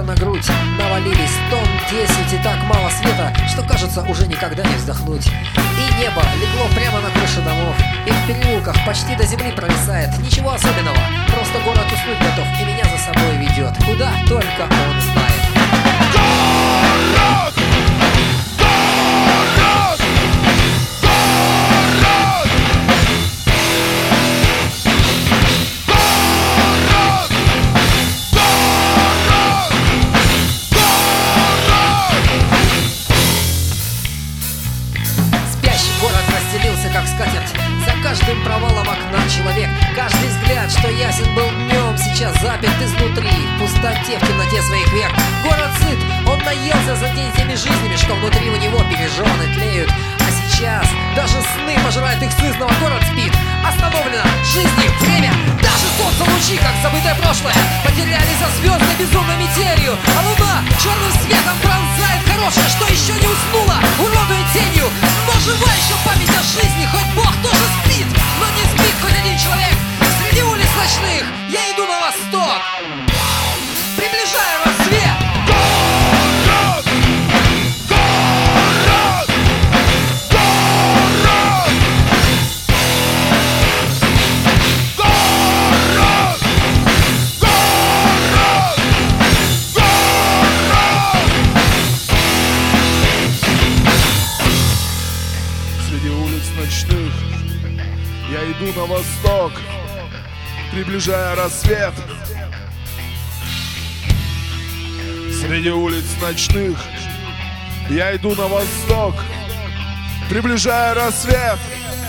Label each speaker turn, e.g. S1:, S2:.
S1: на грудь навалились тонн 10, и так мало света, что кажется уже никогда не вздохнуть. И небо легло прямо на крыши домов, и в переулках почти до земли провисает. Ничего особенного, просто город уснуть готов и меня за собой ведет, куда только он знает.
S2: Город! Город!
S1: Город расстелился, как скатерть. За каждым провалом окна человек. Каждый взгляд, что ясен был днем, сейчас заперт изнутри, в пустоте, в темноте своих век. Город сыт, он наелся за день теми жизнями, что внутри у него пережжены, тлеют. А сейчас даже сны пожирают их сызново. Город спит, остановлено жизни, время. Даже солнце лучи, как забытое прошлое, потеряли за звездной безумной метелью. А луна черным светом пронзает хорошее, что еще не уснуло, уродует тенью. Но жива еще память о жизни, хоть Бог тоже спит, но не спит хоть один человек. Среди улиц ночных я иду на восток, приближаю рассвет.
S2: Город! Город! Город! Город! Среди улиц ночных я иду на восток, приближая рассвет. Среди улиц ночных я иду на восток, приближая рассвет.